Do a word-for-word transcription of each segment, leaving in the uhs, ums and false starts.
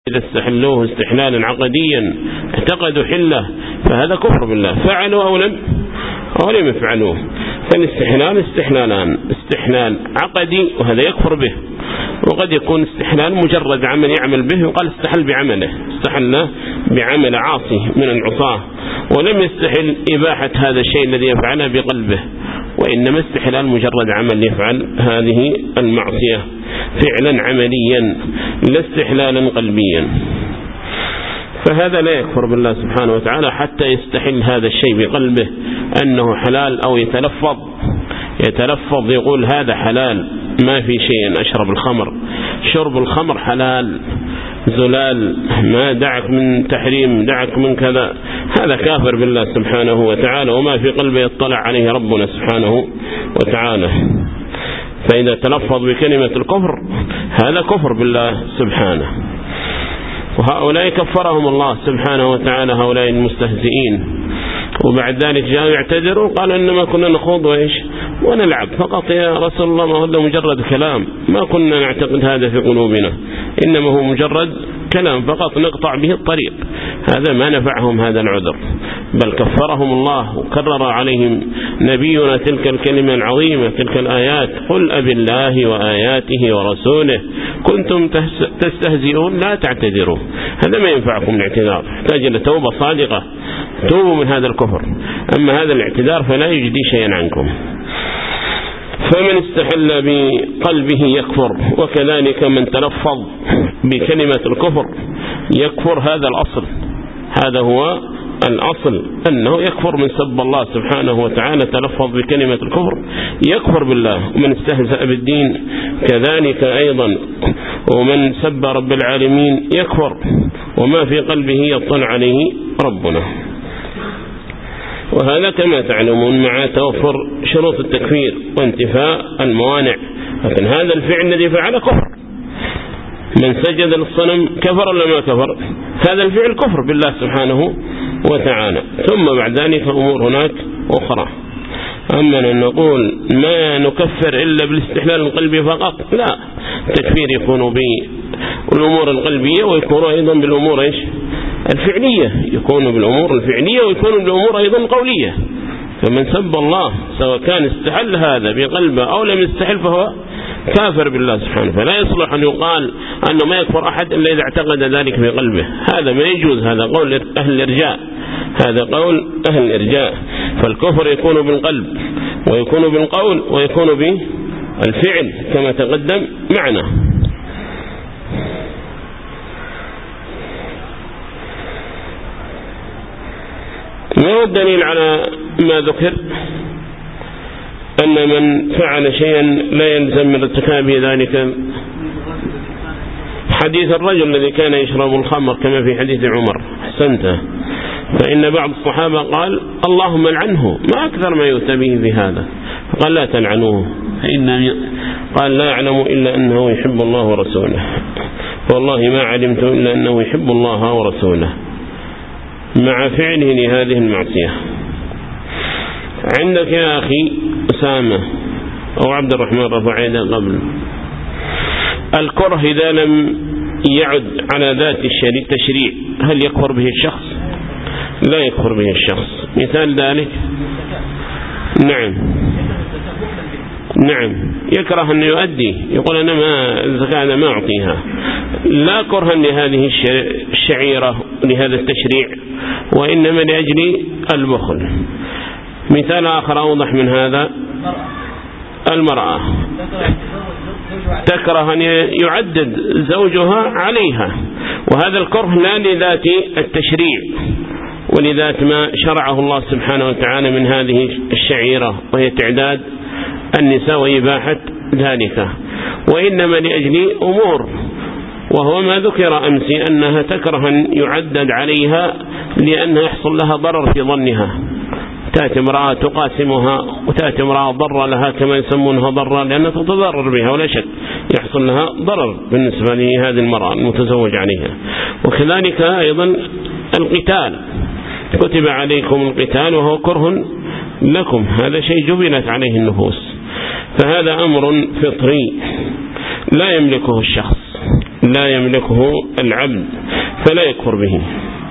إذا استحلوه استحلالا عقديا اعتقدوا حله فهذا كفر بالله، فعلوا أو لم أو لم يفعلوه. فالاستحلال استحلالان، استحلال عقدي وهذا يكفر به، وقد يكون استحلال مجرد عمل يعمل به وقال استحل بعمله، استحل بعمل عاصي من العصاة ولم يستحل إباحة هذا الشيء الذي يفعله بقلبه، وإنما استحلال مجرد عمل يفعل هذه المعصية فعلا عمليا لا استحلالا قلبيا، فهذا لا يكفر بالله سبحانه وتعالى حتى يستحل هذا الشيء بقلبه أنه حلال، أو يتلفظ يتلفظ يقول هذا حلال، ما في شيء أشرب الخمر، شرب الخمر حلال زلال، ما دعك من تحريم دعك من كذا، هذا كافر بالله سبحانه وتعالى، وما في قلبه يطلع عليه ربنا سبحانه وتعالى. فإذا تلفظ بكلمة الكفر هذا كفر بالله سبحانه، وهؤلاء كفرهم الله سبحانه وتعالى هؤلاء المستهزئين، وبعد ذلك جاءوا يعتذروا قالوا إنما كنا نخوض وإيش ونلعب فقط يا رسول الله، ما هو مجرد كلام، ما كنا نعتقد هذا في قلوبنا، إنما هو مجرد كلام فقط نقطع به الطريق. هذا ما نفعهم هذا العذر، بل كفرهم الله وكرر عليهم نبينا تلك الكلمة العظيمة تلك الآيات: قل أبي الله وآياته ورسوله كنتم تستهزئون لا تعتذروا. هذا ما ينفعكم الاعتذار، يحتاج إلى توبة صادقة، توبوا من هذا الكفر، أما هذا الاعتذار فلا يجدي شيئا عنكم. فمن استحل بقلبه يكفر، وكذلك من تلفظ بكلمة الكفر يكفر، هذا الأصل، هذا هو الأصل أنه يكفر من سب الله سبحانه وتعالى، تلفظ بكلمة الكفر يكفر بالله. ومن استهزأ بالدين كذلك أيضا، ومن سب رب العالمين يكفر، وما في قلبه يطلع عليه ربنا. وهذا كما تعلمون مع توفر شروط التكفير وانتفاء الموانع، لكن هذا الفعل الذي فعله كفر، من سجد للصنم كفر ولا ما كفر؟ هذا الفعل كفر بالله سبحانه وتعالى. ثم بعد ذلك أمور هناك أخرى، أما أن نقول ما نكفر إلا بالاستحلال القلبي فقط، لا، التكفير يكون بالأمور القلبية ويكون أيضا بالأمور إيش الفعلية، يكون بالأمور الفعلية ويكون بالأمور أيضا قولية. فمن سب الله سواء كان استحل هذا بقلبه أو لم يستحل فهو كافر بالله سبحانه، فلا يصلح أن يقال أنه ما يكفر أحد إلا إذا اعتقد ذلك في قلبه، هذا ما يجوز، هذا قول أهل الإرجاء، هذا قول أهل الإرجاء. فالكفر يكون بالقلب ويكون بالقول ويكون بالفعل كما تقدم معنا. ما هو الدليل على ما ذكر أن من فعل شيئا لا يلزم من ارتكابه ذلك؟ حديث الرجل الذي كان يشرب الخمر كما في حديث عمر، أحسنته، فإن بعض الصحابة قال اللهم لعنه، ما أكثر ما يؤتى به بهذا، قال لا تلعنوه فإن قال لا أعلم إلا أنه يحب الله ورسوله، والله ما علمت إلا أنه يحب الله ورسوله، مع فعله لهذه المعصية. عندك يا أخي أسامة أو عبد الرحمن رفع يده قبل، الكره إذا لم يعد على ذات التشريع هل يكفر به الشخص؟ لا يكفر به الشخص. مثال ذلك نعم نعم يكره أن يؤدي، يقول أنا ما الزكاة أنا ما أعطيها، لا كرها لهذه الشعيرة لهذا التشريع، وإنما لأجل البخل. مثال آخر أوضح من هذا، المرأة تكره أن يعدد زوجها عليها، وهذا الكره لا لذات التشريع ولذات ما شرعه الله سبحانه وتعالى من هذه الشعيرة وهي تعداد النساء وإباحة ذلك، وإنما لأجل أمور، وهو ما ذكر أمس أنها تكره أن يعدد عليها لأنها يحصل لها ضرر في ظنها، تأتي امرأة تقاسمها وتأتي امرأة ضر لها كما يسمونها ضرا لأنها تتضرر بها، ولا شك يحصل لها ضرر بالنسبة لهذه المرأة المتزوج عليها. وكذلك أيضا القتال، كتب عليكم القتال وهو كره لكم، هذا شيء جبلت عليه النفوس، فهذا أمر فطري لا يملكه الشخص. لا يملكه العبد فلا يكفر به،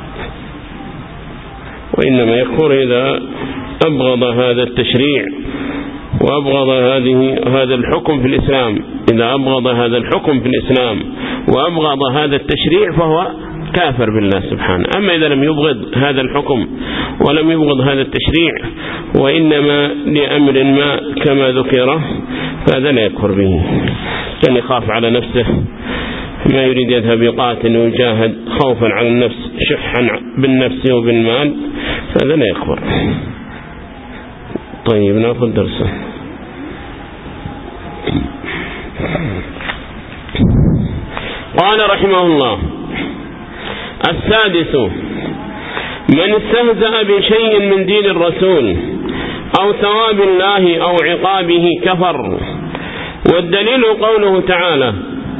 وإنما يكفر إذا أبغض هذا التشريع وأبغض هذه هذا الحكم في الإسلام. إذا أبغض هذا الحكم في الإسلام وأبغض هذا التشريع فهو كافر بالله سبحانه. أما إذا لم يبغض هذا الحكم ولم يبغض هذا التشريع وإنما لأمر ما كما ذكره فهذا لا يكفر به، كان يخاف على نفسه ما يريد يذهب يقاتل ويجاهد خوفا على النفس شحا بالنفس وبالمال فهذا لا يكفر. طيب نأخذ درسه. قال رحمه الله: السادس: من استهزأ بشيء من دين الرسول أو ثواب الله أو عقابه كفر. والدليل قوله تعالى: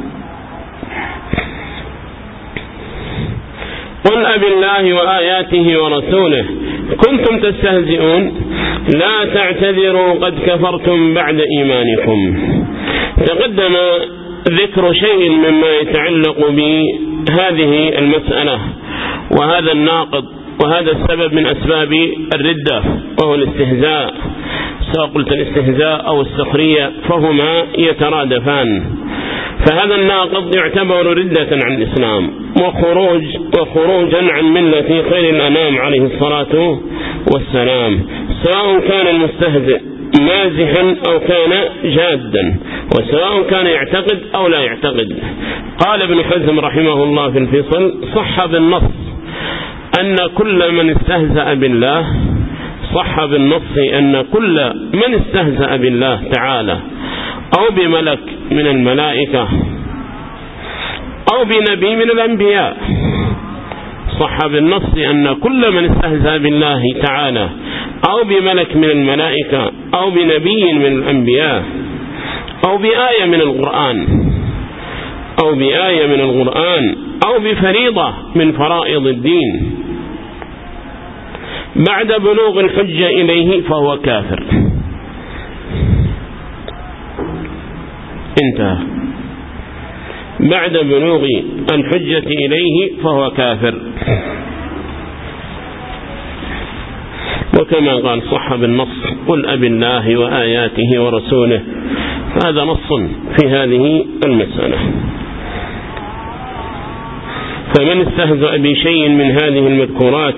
قل أب الله وآياته ورسوله كنتم تستهزئون لا تعتذروا قد كفرتم بعد إيمانكم. تقدم ذكر شيء مما يتعلق بهذه المسألة وهذا الناقض وهذا السبب من أسباب الردة وهو الاستهزاء، سواء قلت الاستهزاء أو السخرية فهما يترادفان. فهذا الناقض يعتبر ردة عن الإسلام وخروج وخروجا عن ملة خير الأنام عليه الصلاة والسلام، سواء كان المستهزئ مازحا أو كان جادا، وسواء كان يعتقد أو لا يعتقد. قال ابن حزم رحمه الله في الفصل: صح بالنص أن كل من استهزأ بالله صح بالنص أن كل من استهزأ بالله تعالى أو بملك من الملائكة أو بنبي من الأنبياء، صح بالنص أن كل من استهزأ بالله تعالى أو بملك من الملائكة أو بنبي من الأنبياء أو بآية من القرآن أو بآية من القرآن أو بفريضة من فرائض الدين بعد بلوغ الحجة إليه فهو كافر. انتهى. بعد بلوغ الحجة إليه فهو كافر. وكما قال صح بالنص: قل أب الله وآياته ورسوله، هذا نص في هذه المسألة. فمن استهزأ بشيء من هذه المذكورات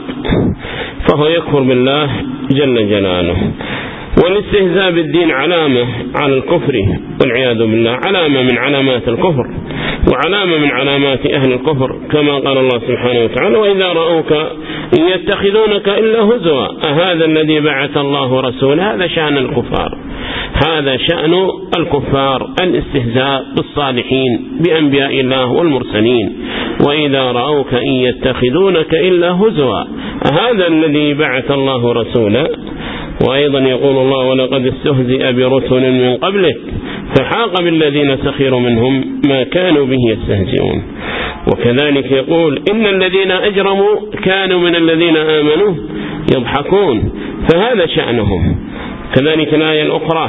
فهو يكفر بالله جل جلاله. والاستهزاء بالدين علامة على الكفر والعياذ بالله، علامة من علامات الكفر وعلامة من علامات أهل الكفر، كما قال الله سبحانه وتعالى: وإذا رأوك إن يتخذونك إلا هزوا أهذا الذي بعث الله رسوله. هذا شأن الكفار، هذا شأن الكفار، الاستهزاء بالصالحين بأنبياء الله والمرسلين. وإذا رأوك إن يتخذونك إلا هزوا أهذا الذي بعث الله رسوله. وأيضا يقول الله: ولقد استهزئ برسل من قبلك فحاق بالذين سخروا منهم ما كانوا به يستهزئون. وكذلك يقول: إن الذين أجرموا كانوا من الذين آمنوا يضحكون، فهذا شأنهم. كذلك الآية الأخرى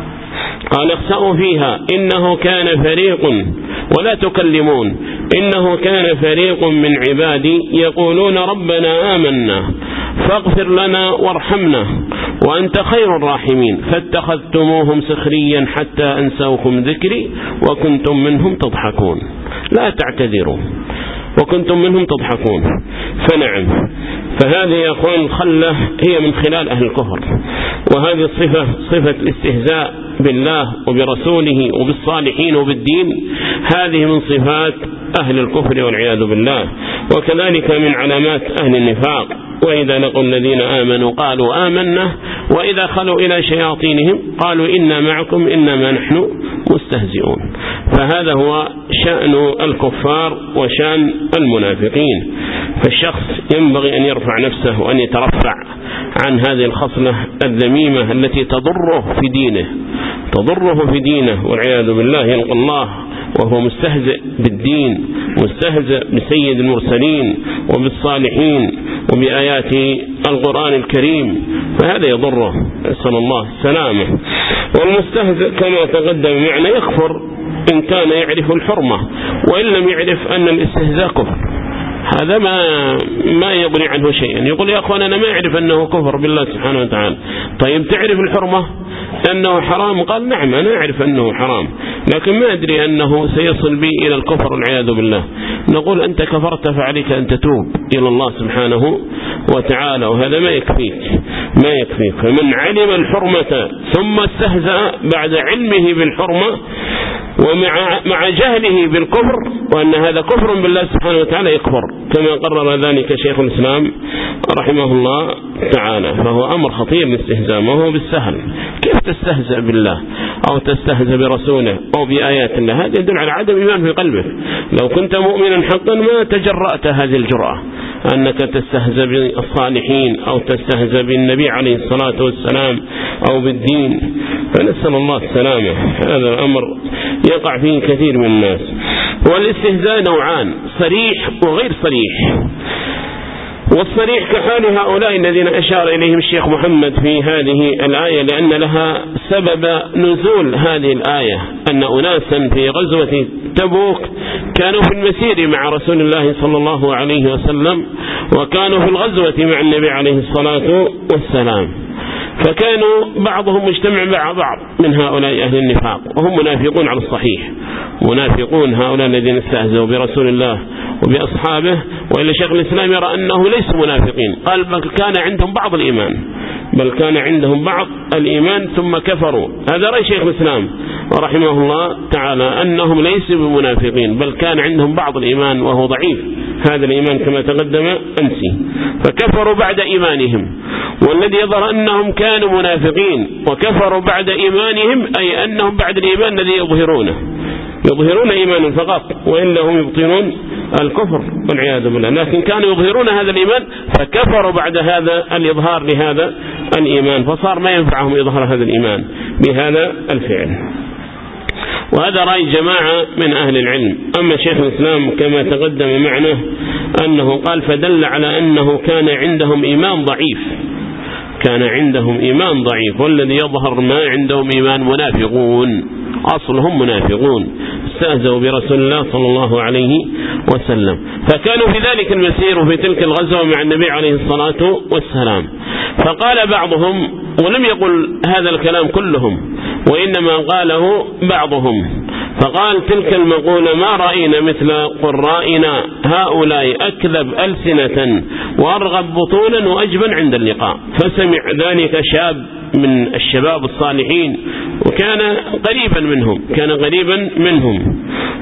قال: اخسأوا فيها إنه كان فريق ولا تكلمون إنه كان فريق من عبادي يقولون ربنا آمنا فاغفر لنا وارحمنا وأنت خير الراحمين فاتخذتموهم سخريا حتى أنسوكم ذكري وكنتم منهم تضحكون. لا تعتذروا وكنتم منهم تضحكون. فنعم، فهذه يا أخوان الخلة هي من خلال أهل الكفر، وهذه الصفة صفة الاستهزاء بالله وبرسوله وبالصالحين وبالدين، هذه من صفات أهل الكفر والعياذ بالله. وكذلك من علامات أهل النفاق: وإذا لقوا الذين آمنوا قالوا آمنا وإذا خلوا إلى شياطينهم قالوا إنا معكم إنما نحن مستهزئون. فهذا هو شأن الكفار وشأن المنافقين. فالشخص ينبغي أن يرفع نفسه وأن يترفع عن هذه الخصلة الذميمة التي تضره في دينه تضره في دينه والعياذ بالله. يلقى الله وهو مستهزئ بالدين، مستهزئ بسيد المرسلين وبالصالحين وبآيات القرآن الكريم، فهذا يضره، نسأل الله السلامة. والمستهزئ كما تقدم معنا يكفر إن كان يعرف الحرمة، وإن لم يعرف أن الاستهزاء كفر. هذا ما ما يغني عنه شيئا. يقول يا أخوان أنا ما أعرف أنه كفر بالله سبحانه وتعالى. طيب تعرف الحرمة أنه حرام؟ قال نعم أنا أعرف أنه حرام، لكن ما أدري أنه سيصل بي إلى الكفر والعياذ بالله. نقول أنت كفرت فعليك أن تتوب إلى الله سبحانه وتعالى، وهذا ما يكفيك ما يكفيك. فمن علم الحرمة ثم استهزأ بعد علمه بالحرمة ومع مع جهله بالكفر وأن هذا كفر بالله سبحانه وتعالى يكفر، كما قرر ذلك شيخ الإسلام رحمه الله تعالى. فهو أمر خطير الاستهزاء، ما هو بالسهل. كيف تستهزأ بالله أو تستهزأ برسوله أو بآيات الله؟ هذا يدل على عدم إيمان في قلبك. لو كنت مؤمنا حقا ما تجرأت هذه الجرأة أنك تستهزأ بالصالحين أو تستهزأ بالنبي عليه الصلاة والسلام أو بالدين، فنسأل الله السلامة. هذا الأمر يقع فيه كثير من الناس. والاستهزاء نوعان، صريح وغير صريح. والصريح كحال هؤلاء الذين أشار إليهم الشيخ محمد في هذه الآية، لأن لها سبب نزول هذه الآية، أن أناسا في غزوة تبوك كانوا في المسير مع رسول الله صلى الله عليه وسلم، وكانوا في الغزوة مع النبي عليه الصلاة والسلام، فكانوا بعضهم مجتمع مع بعض من هؤلاء أهل النفاق، وهم منافقون على الصحيح، منافقون هؤلاء الذين استهزئوا برسول الله وبأصحابه. وإلا شيخ الإسلام يرى أنه ليس منافقين، قال بل كان عندهم بعض الإيمان، بل كان عندهم بعض الإيمان ثم كفروا. هذا رأي شيخ الإسلام ورحمه الله تعالى، أنهم ليسوا بمنافقين بل كان عندهم بعض الإيمان وهو ضعيف، هذا الإيمان كما تقدم أمسي، فكفروا بعد إيمانهم. والذي يظهر أنهم كانوا منافقين وكفروا بعد إيمانهم، أي أنهم بعد الإيمان الذي يظهرونه يظهرون إيمانا فقط، وإلا هم يبطنون الكفر والعياذ بالله، لكن كانوا يظهرون هذا الإيمان فكفروا بعد هذا الإظهار لهذا الإيمان، فصار ما ينفعهم إظهار هذا الإيمان بهذا الفعل. وهذا رأي جماعة من أهل العلم. أما شيخ الإسلام كما تقدم معنا أنه قال فدل على أنه كان عندهم إيمان ضعيف، كان عندهم إيمان ضعيف، والذي يظهر ما عندهم إيمان منافقون، أصلهم منافقون استهزأوا برسول الله صلى الله عليه وسلم. فكانوا في ذلك المسير وفي تلك الغزوة مع النبي عليه الصلاة والسلام. فقال بعضهم، ولم يقل هذا الكلام كلهم وإنما قاله بعضهم، فقال تلك المقولة ما رأينا مثل قرائنا هؤلاء أكذب ألسنة وأرغب بطولا وأجبن عند اللقاء. فسمع ذلك شاب من الشباب الصالحين وكان قريبا منهم كان قريبا منهم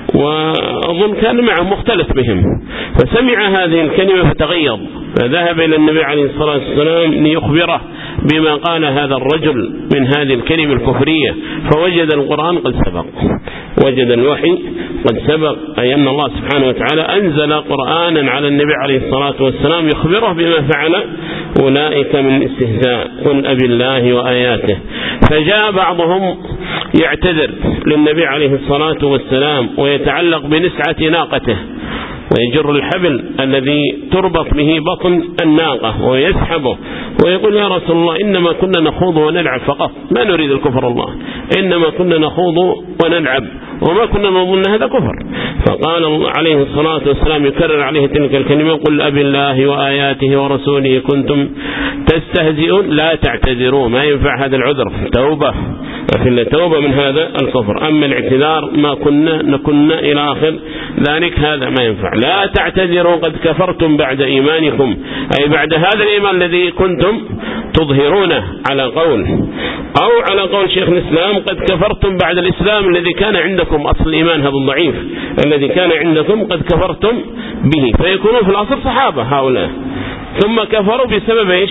وأظن كان معهم مختلف بهم، فسمع هذه الكلمة فتغيظ، فذهب إلى النبي عليه الصلاة والسلام ليخبره بما قال هذا الرجل من هذه الكلمة الكفرية، فوجد القرآن قد سبق، وجد الوحي قد سبق، أي أن الله سبحانه وتعالى أنزل قرآنا على النبي عليه الصلاة والسلام يخبره بما فعل أولئك من استهزاء، قل أبي الله وآياته. فجاء بعضهم يعتذر للنبي عليه الصلاة والسلام ويتعلق بنسعة ناقته ويجر الحبل الذي تربط به بطن الناقة ويسحبه ويقول يا رسول الله إنما كنا نخوض ونلعب فقط، ما نريد الكفر الله، إنما كنا نخوض ونلعب وما كنا نظن هذا كفر. فقال عليه الصلاة والسلام يكرر عليه تلك الكلمة قل أبي الله وآياته ورسوله كنتم تستهزئون لا تعتذروا، ما ينفع هذا العذر، توبة في التوبة من هذا الكفر. أما الاعتذار ما كنا نكنا إلى آخر ذلك هذا ما ينفع. لا تعتذروا قد كفرتم بعد إيمانكم، أي بعد هذا الإيمان الذي كنتم تظهرونه على قول، أو على قول شيخ الإسلام قد كفرتم بعد الإسلام الذي كان عندكم، أصل الإيمان هذا الضعيف الذي كان عندكم قد كفرتم به، فيكونوا في الأصل صحابة هؤلاء ثم كفروا بسبب إيش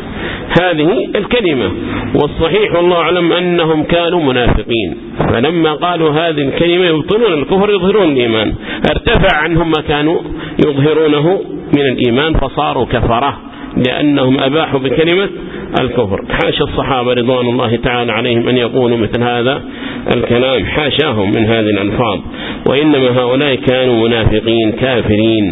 هذه الكلمة. والصحيح والله أعلم أنهم كانوا منافقين، فلما قالوا هذه الكلمة يبطلون الكفر يظهرون الإيمان، ارتفع عنهم ما كانوا يظهرونه من الإيمان فصاروا كفرة لأنهم أباحوا بكلمة الكفر. حاشا الصحابة رضوان الله تعالى عليهم أن يقولوا مثل هذا الكلام، حاشاهم من هذه الألفاظ، وإنما هؤلاء كانوا منافقين كافرين.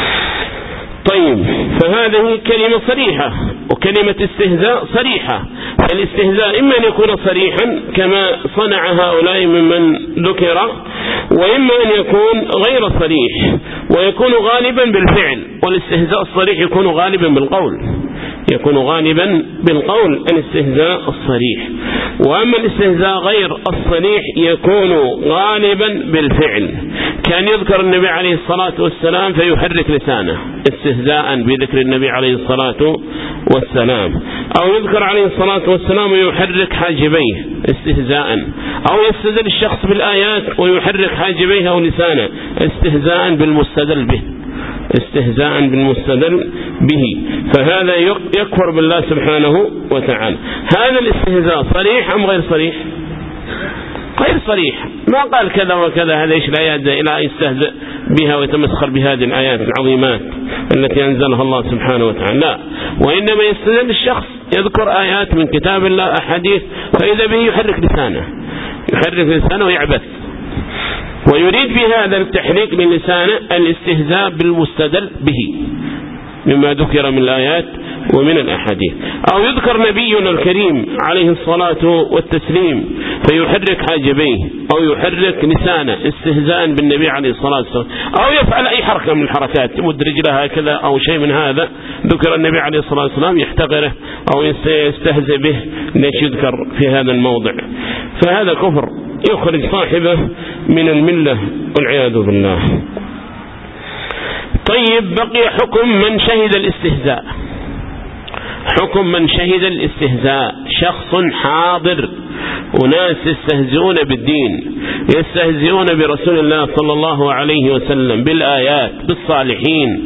طيب، فهذه كلمة صريحة وكلمة استهزاء صريحة، فالاستهزاء إما أن يكون صريحا كما صنع هؤلاء ممن ذكر، وإما أن يكون غير صريح ويكون غالبا بالفعل. والاستهزاء الصريح يكون غالبا بالقول، يكون غالبا بالقول الاستهزاء الصريح. وأما الاستهزاء غير الصريح يكون غالبا بالفعل، كان يذكر النبي عليه الصلاة والسلام فيحرك لسانه استهزاء بذكر النبي عليه الصلاة والسلام، أو يذكر عليه الصلاة والسلام ويحرك حاجبيه استهزاء، أو يستدل الشخص بالآيات ويحرك حاجبيه أو لسانه استهزاء بالمستدل به استهزاء بالمستدل به، فهذا يكفر بالله سبحانه وتعالى. هذا الاستهزاء صريح أم غير صريح؟ غير صريح، ما قال كذا وكذا، هذا إيش الآيات إلى أن يستهزئ بها ويتمسخر بهذه الآيات العظيمات التي أنزلها الله سبحانه وتعالى، لا، وإنما يستدل الشخص يذكر آيات من كتاب الله أحاديث فإذا به يحرك لسانه يحرك لسانه ويعبث، ويريد بهذا التحريك للسانه الاستهزاء بالمستدل به مما ذكر من الآيات ومن الأحاديث. أو يذكر نبينا الكريم عليه الصلاة والتسليم فيحرك حاجبيه أو يحرك لسانه استهزاء بالنبي عليه الصلاة والسلام، أو يفعل أي حركة من الحركات يمد رجلها كذا أو شيء من هذا ذكر النبي عليه الصلاة والسلام يحتقره أو يستهزئ به، ليش يذكر في هذا الموضع؟ فهذا كفر يخرج صاحبه من الملة والعياذ بالله. طيب، بقي حكم من شهد الاستهزاء. حكم من شهد الاستهزاء، شخص حاضر، وناس يستهزئون بالدين، يستهزئون برسول الله صلى الله عليه وسلم، بالآيات، بالصالحين،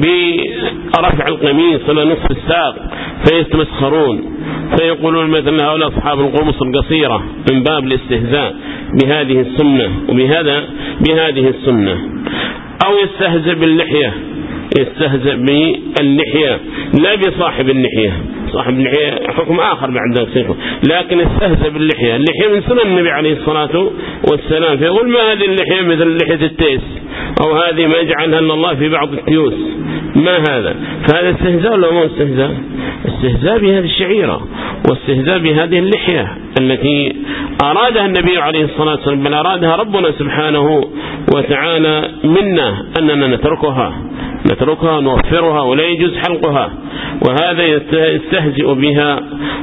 برفع القميص إلى نصف الساق فيتمسخرون، فيقولون مثل هؤلاء أصحاب القمص القصيرة من باب الاستهزاء بهذه السنة وبهذا بهذه السنة. أو يستهزئ باللحية، يستهزئ باللحية لا بصاحب اللحية، صاحب اللحية حكم آخر بعد ذلك، لكن يستهزئ باللحية. اللحية من سنن النبي عليه الصلاة والسلام، فيقول ما هذه اللحية مثل لحية التيس، أو هذه ما يجعلها أن الله في بعض التيوس، ما هذا؟ فهذا استهزاء ولا ما استهزاء؟ استهزاء بهذه الشعيرة واستهزاء بهذه اللحية التي أرادها النبي عليه الصلاة والسلام، بل أرادها ربنا سبحانه وتعالى منا أننا نتركها نتركها نوفرها ولا يجوز حلقها، وهذا يستهزئ بها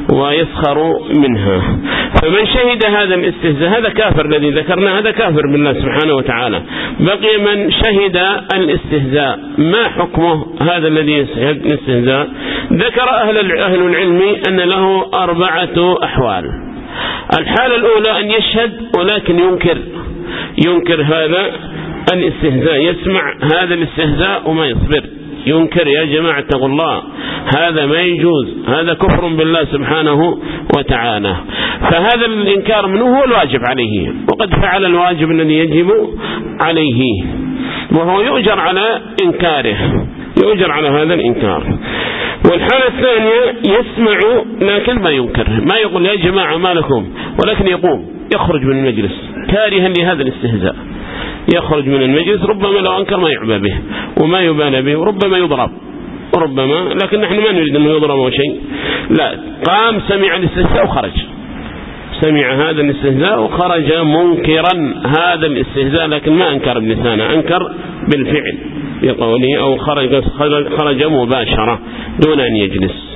ويسخر منها. فمن شهد هذا الاستهزاء هذا كافر، الذي ذكرنا هذا كافر بالله سبحانه وتعالى. بقي من شهد الاستهزاء، ما حكمه هذا الذي يشهد الاستهزاء؟ ذكر أهل أهل العلم أن له أربعة أحوال. الحالة الأولى أن يشهد ولكن ينكر ينكر هذا الاستهزاء، يسمع هذا الاستهزاء وما يصبر، ينكر يا جماعة اتقوا الله، هذا ما يجوز، هذا كفر بالله سبحانه وتعالى. فهذا الإنكار منه هو الواجب عليه، وقد فعل الواجب الذي يجب عليه، وهو يؤجر على إنكاره، يؤجر على هذا الإنكار. والحالة الثانية يسمع لكن ما ينكر، ما يقول يا جماعة ما لكم، ولكن يقوم يخرج من المجلس كارها لهذا الاستهزاء، يخرج من المجلس، ربما لو أنكر ما يعبى به وما يبالى به، وربما يضرب وربما، لكن نحن ما نريد أنه يضرب أو شيء، لا، قام سمع الاستهزاء وخرج، سمع هذا الاستهزاء وخرج منكرا هذا الاستهزاء، لكن ما أنكر بلسانه، أنكر بالفعل بقوله، أو خرج, خرج مباشرة دون أن يجلس.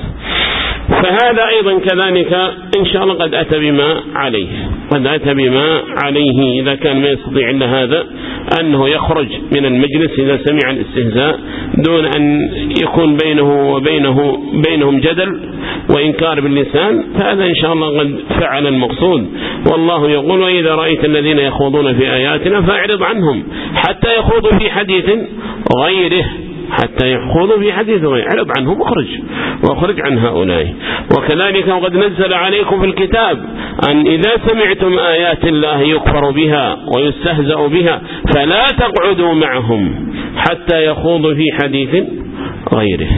فهذا أيضا كذلك إن شاء الله قد أتى بما عليه قد أتى بما عليه إذا كان ما يستطيع إلا هذا، أنه يخرج من المجلس إذا سمع الاستهزاء دون أن يكون بينه وبينه بينهم جدل وإنكار باللسان، فهذا إن شاء الله قد فعل المقصود. والله يقول وإذا رأيت الذين يخوضون في آياتنا فأعرض عنهم حتى يخوضوا في حديث غيره حتى يخوضوا في حديث غيره، اعرض عنهم واخرج واخرج عن هؤلاء. وكذلك وقد نزل عليكم في الكتاب أن إذا سمعتم آيات الله يكفر بها ويستهزأ بها فلا تقعدوا معهم حتى يخوضوا في حديث غيره.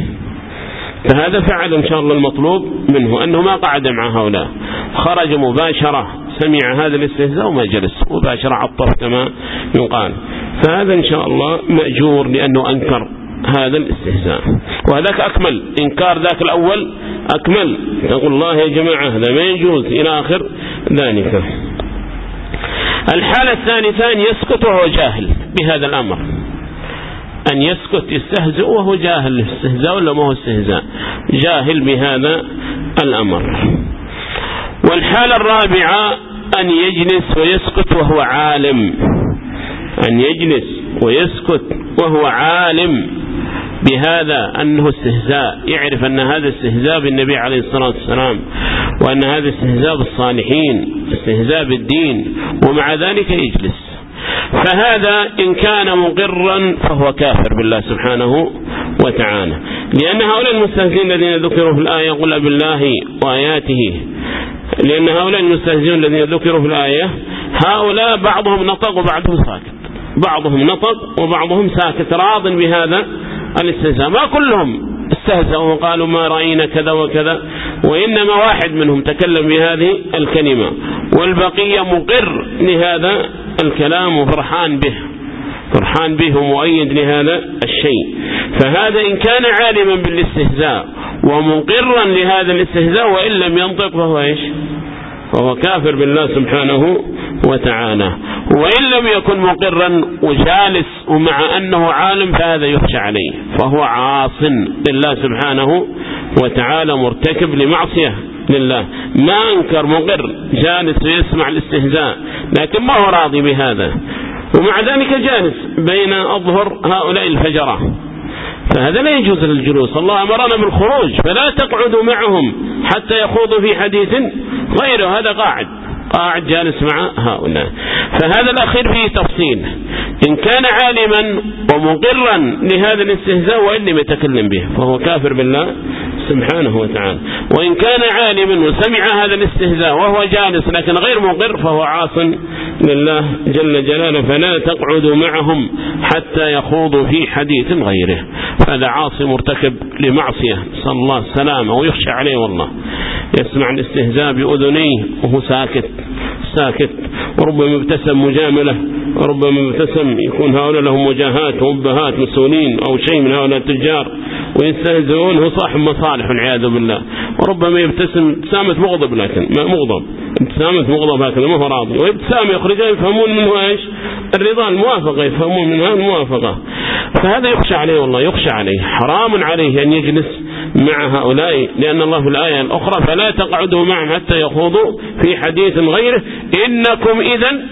فهذا فعل إن شاء الله المطلوب منه، أنه ما قعد مع هؤلاء، خرج مباشرة، سمع هذا الاستهزاء وما جلس مباشرة، عطف كما يقال. فهذا إن شاء الله مأجور لأنه أنكر هذا الاستهزاء، وهذاك أكمل إنكار ذاك الأول أكمل. تقول الله يا جماعة هذا ما يجوز إلى آخر ذلك. الحالة الثالثة أن يسكت وهو جاهل بهذا الأمر، أن يسكت يستهزئ وهو جاهل، استهزاء ولا ما هو استهزاء، جاهل بهذا الأمر. والحالة الرابعة أن يجلس ويسكت وهو عالم، أن يجلس ويسكت وهو عالم بهذا أنه استهزاء، يعرف أن هذا استهزاء بالنبي عليه الصلاة والسلام، وأن هذا استهزاء بالصالحين، استهزاء بالدين، ومع ذلك يجلس. فهذا إن كان مقرا فهو كافر بالله سبحانه وتعالى، لأن هؤلاء المستهزئين الذين ذكروا في الآية قل بالله وآياته، لأن هؤلاء المستهزئين الذين ذكروا في الآية هؤلاء بعضهم نطق وبعضهم ساكت، بعضهم نطق وبعضهم ساكت راض بهذا الاستهزاء، ما كلهم استهزأوا وقالوا ما رأينا كذا وكذا، وإنما واحد منهم تكلم بهذه الكلمة والبقية مقر لهذا الكلام وفرحان به، فرحان به ومؤيد لهذا الشيء. فهذا إن كان عالما بالاستهزاء ومقرا لهذا الاستهزاء وإن لم ينطق فهو إيش؟ فهو كافر بالله سبحانه وتعالى. وإن لم يكن مقرا وجالس ومع أنه عالم فهذا يخشى عليه، فهو عاص لله سبحانه وتعالى مرتكب لمعصية لله. ما أنكر مقر جالس ويسمع الاستهزاء لكن ما هو راضي بهذا، ومع ذلك جالس بين أظهر هؤلاء الفجرة، فهذا لا يجوز للجلوس. الله أمرنا بالخروج فلا تقعدوا معهم حتى يخوضوا في حديث غيره، هذا قاعد قاعد جالس مع هؤلاء. فهذا الأخير فيه تفصيل، إن كان عالما ومقرا لهذا الاستهزاء وإن لم يتكلم به فهو كافر بالله سبحانه وتعالى، وإن كان عالما وسمع هذا الاستهزاء وهو جالس لكن غير مقر فهو عاص لله جل جلاله، فلا تقعدوا معهم حتى يخوضوا في حديث غيره، فهذا عاصي مرتكب لمعصية صلى الله السلامة ويخشى عليه. والله يسمع الاستهزاء بأذنيه وهو ساكت ساكت، وربما ابتسم مجاملة، وربما ابتسم يكون هؤلاء لهم وجاهات وأبهات مسؤولين أو شيء من هؤلاء التجار ويستهزئون، هو صاحب مصالح والعياذ بالله، وربما يبتسم ابتسامة مغضب، لكن ما مغضب ابتسامة مغضب هكذا ما هو راضي، وابتسامة يخرجها يفهمون منه ايش؟ الرضا الموافقة، يفهمون منها الموافقة. فهذا يخشى عليه، والله يخشى عليه، حرام عليه أن يجلس مع هؤلاء، لأن الله في الآية الأخرى فلا تقعدوا معهم حتى يخوضوا في حديث غيره إنكم إذن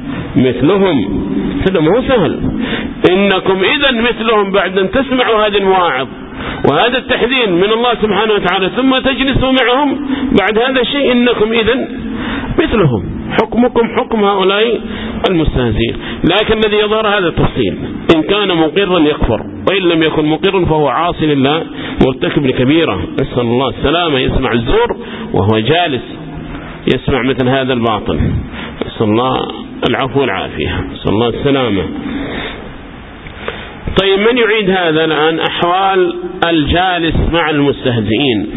مثلهم. هذا ما هو سهل، إنكم إذن مثلهم بعد أن تسمعوا هذه المواعظ وهذا التحذير من الله سبحانه وتعالى ثم تجلسوا معهم بعد هذا الشيء، إنكم إذن مثلهم، حكمكم حكم هؤلاء المستهزئين. لكن الذي يظهر هذا التفصيل، إن كان مقرا يكفر، وإن لم يكن مقرا فهو عاصي لله مرتكب لكبيرة، نسأل الله السلامة. يسمع الزور وهو جالس يسمع مثل هذا الباطل، نسأل الله العفو والعافية، نسأل الله السلامة. طيب من يعيد هذا الآن؟ أحوال الجالس مع المستهزئين،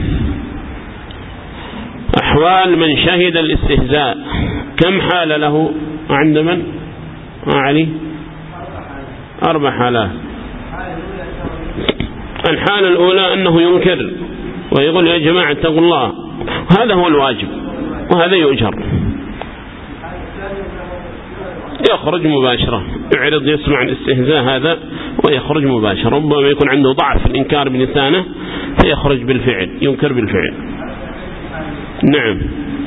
أحوال من شهد الاستهزاء، كم حالة له عند من؟ علي أربع حالات. الحالة الأولى أنه ينكر ويقول يا جماعة اتقوا الله، وهذا هو الواجب وهذا يؤجر، يخرج مباشرة، يعرض يسمع الاستهزاء هذا ويخرج مباشرة. ربما يكون عنده ضعف في الإنكار بلسانه فيخرج بالفعل، ينكر بالفعل. نعم،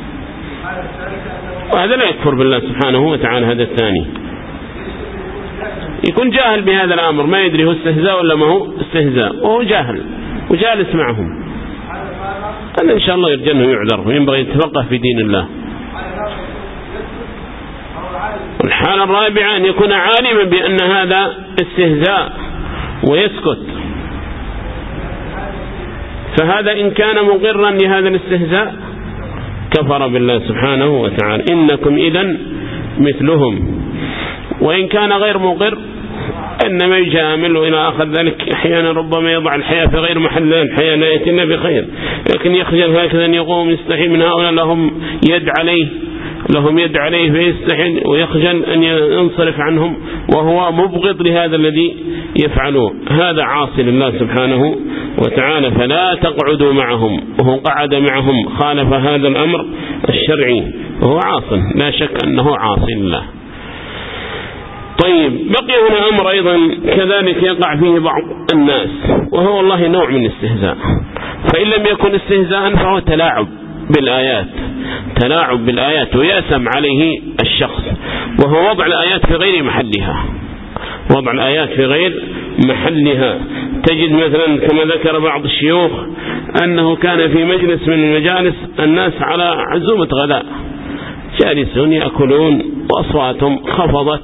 وهذا لا يكفر بالله سبحانه وتعالى. هذا الثاني يكون جاهل بهذا الأمر، ما يدري هو استهزاء ولا ما هو استهزاء، وهو جاهل وجالس معهم، هذا إن شاء الله يرجى أنه يعذر وينبغي يتفقه في دين الله. الحالة الرابعة أن يكون عالما بأن هذا استهزاء ويسكت، فهذا إن كان مقرا لهذا الاستهزاء كفر بالله سبحانه وتعالى، إنكم إذن مثلهم. وإن كان غير مقر إنما يجامل وإلى آخر ذلك، أحيانا ربما يضع الحياة في غير محلها، الحياة لا يأتينا بخير، لكن يخجل هكذا أن يقوم يستحي من هؤلاء لهم يد عليه لهم يد عليه فيستحي ويخجل أن ينصرف عنهم وهو مبغض لهذا الذي يفعله، هذا عاصي لله سبحانه وتعالى فلا تقعدوا معهم، وهو قعد معهم خالف هذا الأمر الشرعي وهو عاص، لا شك أنه عاصي الله. طيب بقي هنا أمر أيضا كذلك يقع فيه بعض الناس، وهو والله نوع من الاستهزاء، فإن لم يكن استهزاء فهو تلاعب بالآيات، تلاعب بالآيات ويأسم عليه الشخص، وهو وضع الآيات في غير محلها، وضع الآيات في غير محلها. تجد مثلا كما ذكر بعض الشيوخ أنه كان في مجلس من المجالس الناس على عزومة غداء جالسون يأكلون وأصواتهم خفضت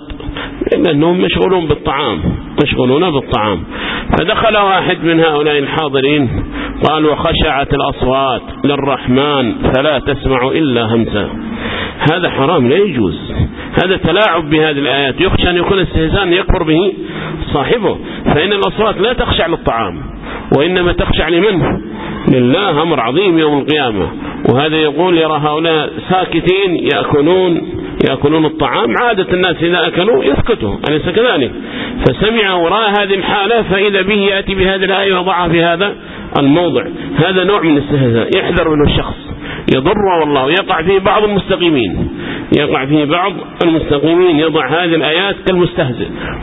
لأنهم مشغولون بالطعام، مشغولون بالطعام، فدخل واحد من هؤلاء الحاضرين قال: وخشعت الأصوات للرحمن فلا تسمع إلا همسا. هذا حرام، لا يجوز، هذا تلاعب بهذه الآيات، يخشى أن يكون استهزاء يكفر به صاحبه، فإن الأصوات لا تخشع للطعام وإنما تخشع لمن؟ لله، أمر عظيم يوم القيامة. وهذا يقول: يرى هؤلاء ساكتين يأكلون يأكلون الطعام، عادة الناس إذا أكلوا يسكتوا، أليس كذلك؟ فسمع وراء هذه الحالة فإذا به يأتي بهذه الآية وضعها في هذا الموضع. هذا نوع من الاستهزاء يحذر منه الشخص، يضر والله، يقع فيه بعض المستقيمين، يقع فيه بعض المستقيمين يضع هذه الآيات كالمستهزئ،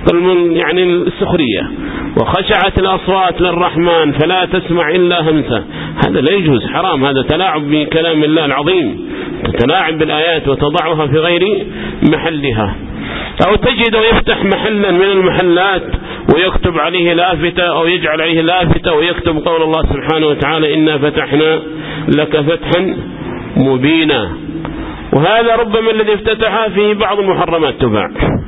يعني السخرية. وخشعت الأصوات للرحمن فلا تسمع إلا همسا، هذا لا يجوز، حرام، هذا تلاعب بكلام الله العظيم، تتلاعب بالآيات وتضعها في غير محلها. أو تجد يفتح محلا من المحلات ويكتب عليه لافتة أو يجعل عليه لافتة ويكتب قول الله سبحانه وتعالى: إنا فتحنا لك فتحا مبينا. وهذا ربما الذي افتتح فيه بعض المحرمات تباع،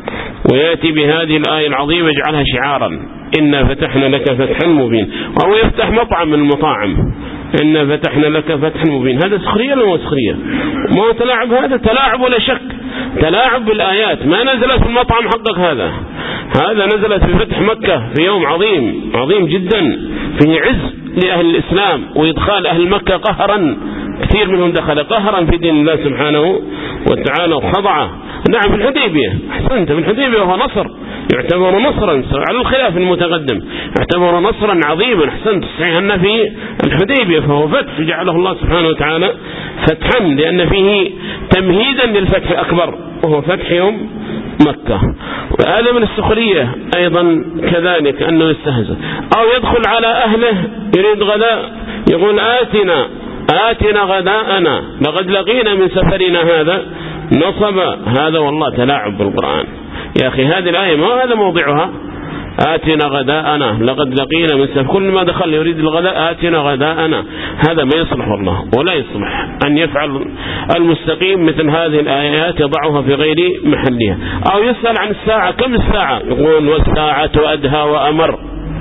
ويأتي بهذه الآية العظيمة يجعلها شعارا: إنا فتحنا لك فتحا مبين. أو يفتح مطعم من المطاعم: إنا فتحنا لك فتحا مبين. هذا سخرية ولا سخرية؟ ما هو تلاعب، هذا تلاعب ولا شك، تلاعب بالآيات. ما نزلت في المطعم حقك، هذا هذا نزلت في فتح مكة في يوم عظيم عظيم جدا فيه عز لأهل الإسلام وإدخال أهل مكة قهرا، كثير منهم دخل قهرا في دين الله سبحانه وتعالى وخضع. نعم في الحديبية، أحسنت، في الحديبية وهو نصر، يعتبر نصرا على الخلاف المتقدم، يعتبر نصرا عظيما، أحسنت، صحيح أن في الحديبية فهو فتح جعله الله سبحانه وتعالى فتحا، لأن فيه تمهيدا للفتح الأكبر وهو فتح يوم مكة. وهذا من السخرية أيضا كذلك أنه يستهزئ. أو يدخل على أهله يريد غداء يقول: آتنا آتنا غداءنا لقد لقينا من سفرنا هذا نصب. هذا والله تلاعب بالقرآن يا أخي، هذه الآية ما هذا موضعها. آتنا غداءنا لقد لقينا من سفر، كل ما دخل يريد الغداء آتنا غداءنا، هذا ما يصلح والله، ولا يصلح أن يفعل المستقيم مثل هذه الآيات، يضعها في غير محلها. أو يسأل عن الساعة: كم الساعة؟ يقول: والساعة أدهى وأمر.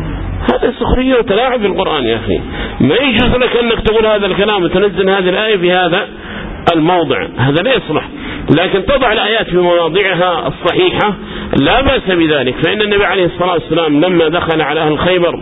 هذا سخرية وتلاعب بالقرآن يا أخي، ما يجوز لك أنك تقول هذا الكلام وتنزل هذه الآية في هذا الموضع، هذا لا يصلح. لكن تضع الآيات في مواضعها الصحيحة لا بأس بذلك. فإن النبي عليه الصلاة والسلام لما دخل على أهل خيبر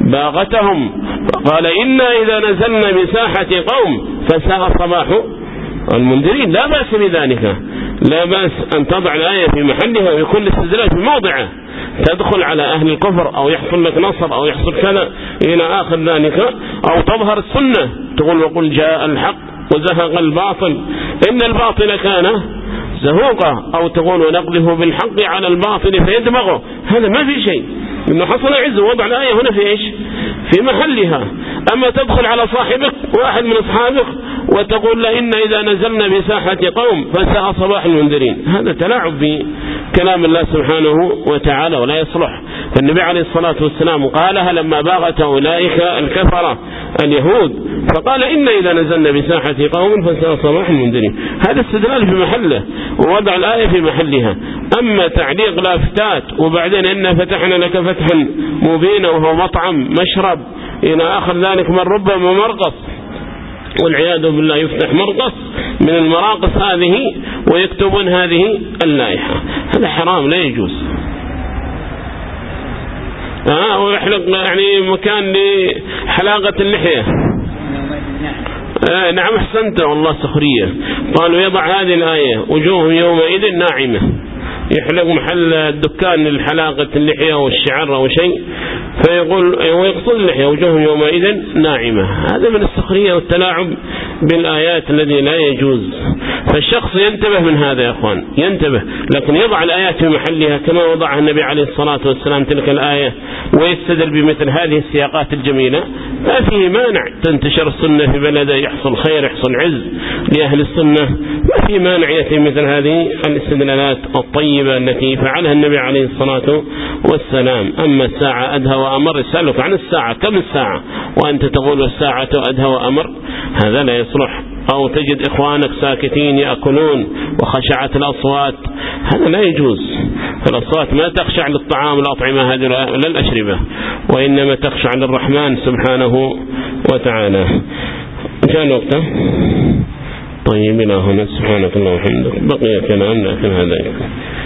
باغتهم قال: إنا إذا نزلنا بساحة قوم فساء صباح المنذرين. لا بأس بذلك، لا بأس أن تضع الآية في محلها ويكون الاستدلال في موضعه، تدخل على أهل الكفر أو يحصل لك نصر أو يحصل كذا إلى آخر ذلك. أو تظهر السنة تقول: وقل جاء الحق وزهق الباطل إن الباطل كان زهوقا. أو تقول: ونقذف بالحق على الباطل فيدمغه. هذا ما في شيء، إنه حصل عز، وضع الآية هنا في إيش؟ في محلها. أما تدخل على صاحبك واحد من أصحابك وتقول له: إن إذا نزلنا بساحة قوم فساء صباح المنذرين، هذا تلاعب بكلام الله سبحانه وتعالى ولا يصلح. فالنبي عليه الصلاة والسلام قالها لما باغت أولئك الكفرة اليهود، فقال: إن إذا نزلنا بساحة قوم فساء صباح المنذرين. هذا استدلال في محله ووضع الآية في محلها. أما تعليق لافتات وبعدين إنا فتحنا لك فتحا مبينا وهو مطعم مشرب إلى آخر ذلك، من ربما مرقص والعياذ بالله يفتح مرقص من المراقص هذه ويكتبون هذه اللائحة، هذا حرام لا يجوز. آه ويحلق يعني مكان لحلاقة اللحية. آه نعم أحسنت والله سخرية. قالوا: يضع هذه الآية: وجوه يومئذ ناعمة، يحلق محل الدكان للحلاقة اللحية والشعر أو شيء، فيقول ويقصد اللحية وجوه يومئذ ناعمة. هذا من السخرية والتلاعب بالآيات الذي لا يجوز. فالشخص ينتبه من هذا يا أخوان، ينتبه، لكن يضع الآيات في محلها كما وضعها النبي عليه الصلاة والسلام تلك الآية ويستدل بمثل هذه السياقات الجميلة، ما فيه مانع. تنتشر السنة في بلده، يحصل خير، يحصل عز لأهل السنة، ما فيه مانع يأتي مثل هذه الاستدلالات الطيبة التي فعلها النبي عليه الصلاة والسلام. أما الساعة أدهى وأمر، يسألك عن الساعة كم الساعة وأنت تقول الساعة أدهى وأمر، هذا لا يصلح. أو تجد إخوانك ساكتين يأكلون وخشعت الأصوات، هذا لا يجوز. الأصوات ما تخشع للطعام والأطعمة هذه ولا الأشربة، وإنما تخشع للرحمن سبحانه وتعالى. جاء وقته. طيب إلى هنا، سبحانك اللهم وبحمدك. بقي كلام لكن هذا يكفي.